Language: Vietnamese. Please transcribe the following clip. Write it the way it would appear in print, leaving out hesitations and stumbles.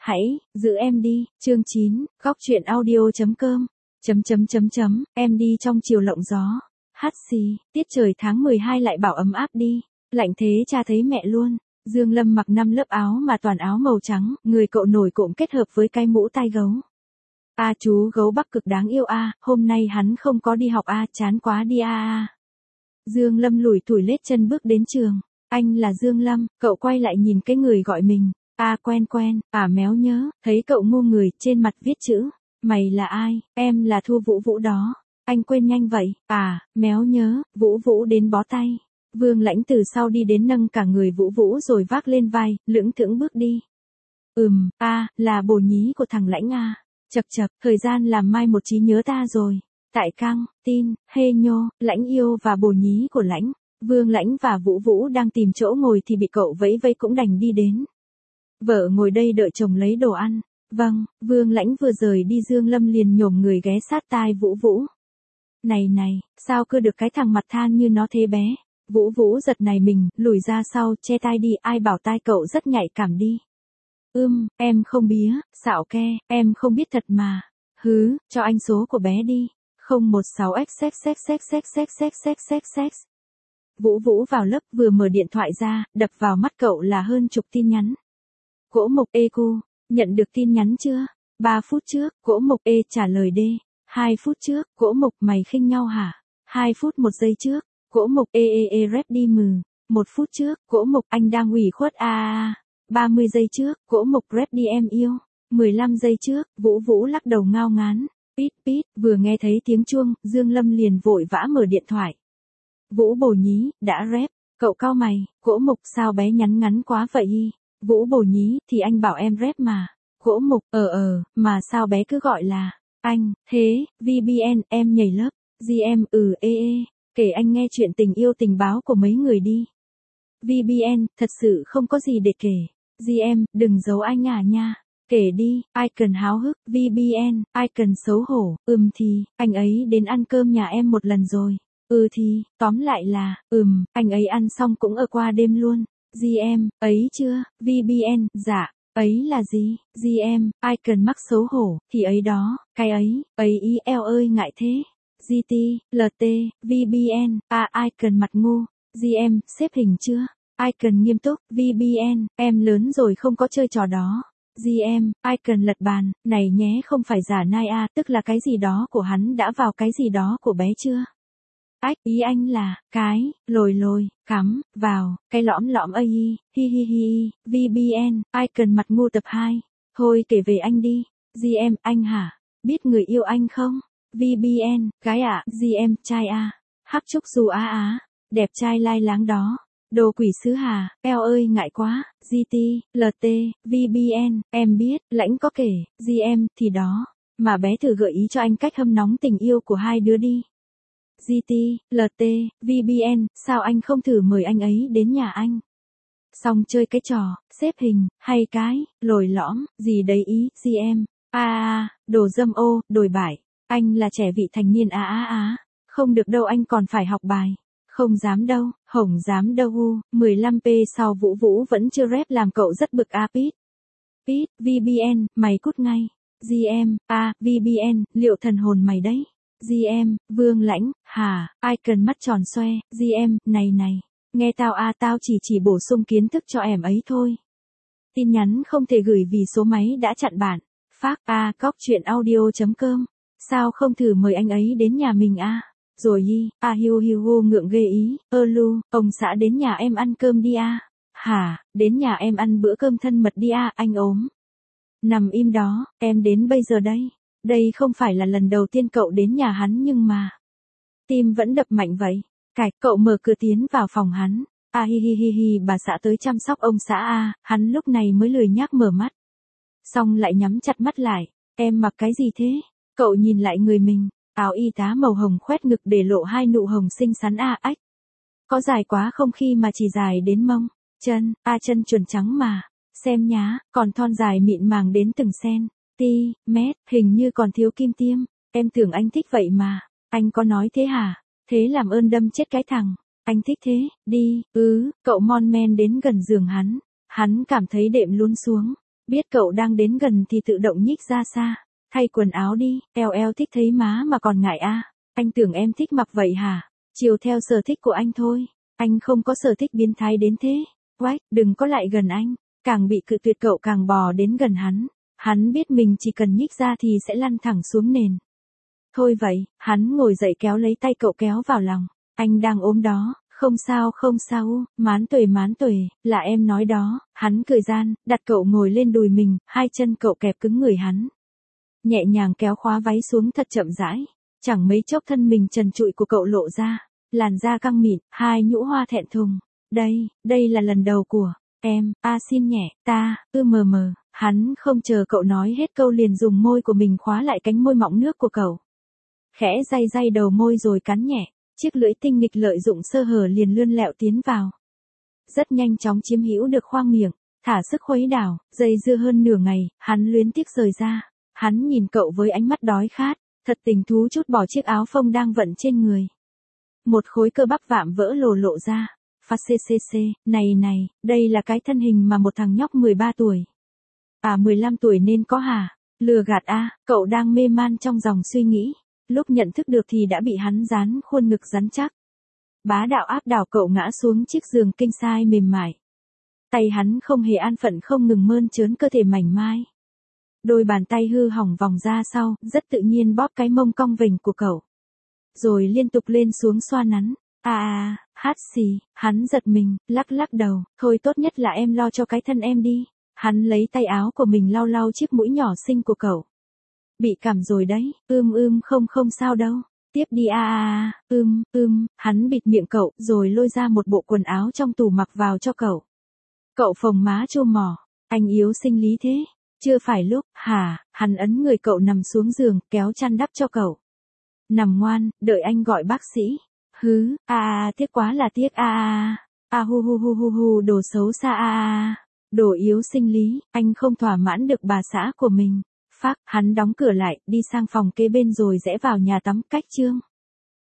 Hãy, giữ em đi, chương 9, góc truyện audio.com, em đi trong chiều lộng gió, hát xì, tiết trời tháng 12 lại bảo ấm áp đi, lạnh thế cha thấy mẹ luôn, Dương Lâm mặc 5 lớp áo mà toàn áo màu trắng, người cậu nổi cộm kết hợp với cái mũ tai gấu. Chú gấu Bắc cực đáng yêu hôm nay hắn không có đi học chán quá đi Dương Lâm lủi thủi lết chân bước đến trường, anh là Dương Lâm, cậu quay lại nhìn cái người gọi mình. Quen, méo nhớ, thấy cậu ngu người, trên mặt viết chữ, mày là ai, em là Thu Vũ Vũ đó, anh quên nhanh vậy, méo nhớ, Vũ Vũ đến bó tay, Vương Lãnh từ sau đi đến nâng cả người Vũ Vũ rồi vác lên vai, lững thững bước đi. Là bồ nhí của thằng Lãnh chập, thời gian làm mai một trí nhớ ta rồi, tại căng, tin, hê nhô, Lãnh yêu và bồ nhí của Lãnh, Vương Lãnh và Vũ Vũ đang tìm chỗ ngồi thì bị cậu vẫy vẫy cũng đành đi đến. Vợ ngồi đây đợi chồng lấy đồ ăn. Vâng, Vương Lãnh vừa rời đi Dương Lâm liền nhổm người ghé sát tai Vũ Vũ. Này, sao cứ được cái thằng mặt than như nó thế bé? Vũ Vũ giật này mình, lùi ra sau, che tai đi, ai bảo tai cậu rất nhạy cảm đi. Em không bía, xạo ke, em không biết thật mà. Cho anh số của bé đi. 016xxxxxxxxxxxx. Vũ Vũ vào lớp vừa mở điện thoại ra, đập vào mắt cậu là hơn chục tin nhắn. Gỗ Mộc cu, nhận được tin nhắn chưa? 3 phút trước, Gỗ Mộc trả lời D. 2 phút trước, Gỗ Mộc mày khinh nhau hả? 2 phút 1 giây trước, Gỗ Mộc rep đi mừ. 1 phút trước, Gỗ Mộc anh đang ủy khuất 30 giây trước, Gỗ Mộc rep đi em yêu. 15 giây trước, Vũ Vũ lắc đầu ngao ngán. Pít, vừa nghe thấy tiếng chuông, Dương Lâm liền vội vã mở điện thoại. Vũ bồ nhí, đã rep, cậu cau mày, Gỗ Mộc sao bé nhắn ngắn quá vậy? Vũ bồ nhí, thì anh bảo em rep mà. Gỗ Mộc, mà sao bé cứ gọi là anh, thế, VBN, em nhảy lớp, GM, kể anh nghe chuyện tình yêu tình báo của mấy người đi. VBN, thật sự không có gì để kể. GM, đừng giấu anh nha. Kể đi, ai cần háo hức, VBN, ai cần xấu hổ, thì, anh ấy đến ăn cơm nhà em một lần rồi. Thì, tóm lại là, anh ấy ăn xong cũng ở qua đêm luôn. GM, ấy chưa, VBN, dạ, ấy là gì, GM, ai cần mắc xấu hổ, thì ấy đó, cái ấy ơi ngại thế. GT, LT, VBN, ai cần mặt ngu, GM, xếp hình chưa, ai cần nghiêm túc, VBN, em lớn rồi không có chơi trò đó. GM, ai cần lật bàn, này nhé không phải giả nai tức là cái gì đó của hắn đã vào cái gì đó của bé chưa? Ý anh là, cái, lồi, cắm, vào, cái lõm hi, VBN, ai cần mặt ngu tập 2, thôi kể về anh đi, GM, anh hả, biết người yêu anh không? VBN, gái GM, trai hắc trúc dù đẹp trai lai láng đó, đồ quỷ sứ hà, eo ơi ngại quá, GT, LT, VBN, em biết, Lãnh có kể, GM, thì đó, mà bé thử gợi ý cho anh cách hâm nóng tình yêu của hai đứa đi. GT, LT, VBN, sao anh không thử mời anh ấy đến nhà anh? Xong chơi cái trò, xếp hình, hay cái, lồi lõm, gì đấy ý, GM, đồ dâm đồi bại, anh là trẻ vị thành niên không được đâu anh còn phải học bài. Không dám đâu, hổng dám đâu 15p sau Vũ Vũ vẫn chưa rep làm cậu rất bực Pít, VBN, mày cút ngay. GM, VBN, liệu thần hồn mày đấy. GM, Vương Lãnh, hả, ai cần mắt tròn xoe, GM, này, nghe tao tao chỉ bổ sung kiến thức cho em ấy thôi. Tin nhắn không thể gửi vì số máy đã chặn bản. Phác góc truyện audio.com, sao không thử mời anh ấy đến nhà mình Rồi hiu ngượng ghê ý, ông xã đến nhà em ăn cơm đi hả, đến nhà em ăn bữa cơm thân mật đi anh ốm. Nằm im đó, em đến bây giờ đây. Đây không phải là lần đầu tiên cậu đến nhà hắn nhưng mà tim vẫn đập mạnh vậy. Cậu mở cửa tiến vào phòng hắn. Hi, bà xã tới chăm sóc ông xã hắn lúc này mới lười nhác mở mắt. Xong lại nhắm chặt mắt lại. Em mặc cái gì thế? Cậu nhìn lại người mình, áo y tá màu hồng khoét ngực để lộ 2 nụ hồng xinh xắn ách. Có dài quá không khi mà chỉ dài đến mông. Chân, chân chuẩn trắng mà. Xem nhá, còn thon dài mịn màng đến từng mét, hình như còn thiếu kim tiêm. Em tưởng anh thích vậy mà. Anh có nói thế hả? Thế làm ơn đâm chết cái thằng. Anh thích thế, đi, cậu mon men đến gần giường hắn. Hắn cảm thấy đệm luôn xuống. Biết cậu đang đến gần thì tự động nhích ra xa. Thay quần áo đi, eo thích thấy má mà còn ngại à. Anh tưởng em thích mặc vậy hả? Chiều theo sở thích của anh thôi. Anh không có sở thích biến thái đến thế. Quách, đừng có lại gần anh. Càng bị cự tuyệt cậu càng bò đến gần hắn. Hắn biết mình chỉ cần nhích ra thì sẽ lăn thẳng xuống nền. Thôi vậy, hắn ngồi dậy kéo lấy tay cậu kéo vào lòng. Anh đang ốm đó, không sao, mán tuề, là em nói đó. Hắn cười gian, đặt cậu ngồi lên đùi mình, hai chân cậu kẹp cứng người hắn. Nhẹ nhàng kéo khóa váy xuống thật chậm rãi. Chẳng mấy chốc thân mình trần trụi của cậu lộ ra. Làn da căng mịn, hai nhũ hoa thẹn thùng. Đây là lần đầu của em, xin nhẹ, mờ. Hắn không chờ cậu nói hết câu liền dùng môi của mình khóa lại cánh môi mọng nước của cậu. Khẽ day đầu môi rồi cắn nhẹ, chiếc lưỡi tinh nghịch lợi dụng sơ hở liền lươn lẹo tiến vào. Rất nhanh chóng chiếm hữu được khoang miệng, thả sức khuấy đảo, dây dưa hơn nửa ngày, hắn luyến tiếc rời ra. Hắn nhìn cậu với ánh mắt đói khát, thật tình thú chút bỏ chiếc áo phông đang vận trên người. Một khối cơ bắp vạm vỡ lộ ra. Phát này, đây là cái thân hình mà một thằng nhóc 13 tuổi. 15 tuổi nên có hả? Lừa gạt cậu đang mê man trong dòng suy nghĩ. Lúc nhận thức được thì đã bị hắn dán khuôn ngực rắn chắc. Bá đạo áp đảo cậu ngã xuống chiếc giường king size mềm mại. Tay hắn không hề an phận không ngừng mơn trớn cơ thể mảnh mai. Đôi bàn tay hư hỏng vòng ra sau, rất tự nhiên bóp cái mông cong vềnh của cậu. Rồi liên tục lên xuống xoa nắn. Hát xì, hắn giật mình, lắc đầu, thôi tốt nhất là em lo cho cái thân em đi. Hắn lấy tay áo của mình lau chiếc mũi nhỏ xinh của cậu. Bị cảm rồi đấy, không sao đâu. Tiếp đi hắn bịt miệng cậu, rồi lôi ra một bộ quần áo trong tủ mặc vào cho cậu. Cậu phồng má chô mỏ, anh yếu sinh lý thế. Chưa phải lúc, hả, hắn ấn người cậu nằm xuống giường, kéo chăn đắp cho cậu. Nằm ngoan, đợi anh gọi bác sĩ. Tiếc quá là tiếc hu, đồ xấu xa đồ yếu sinh lý, anh không thỏa mãn được bà xã của mình. Phác, hắn đóng cửa lại, đi sang phòng kế bên rồi rẽ vào nhà tắm cách chương.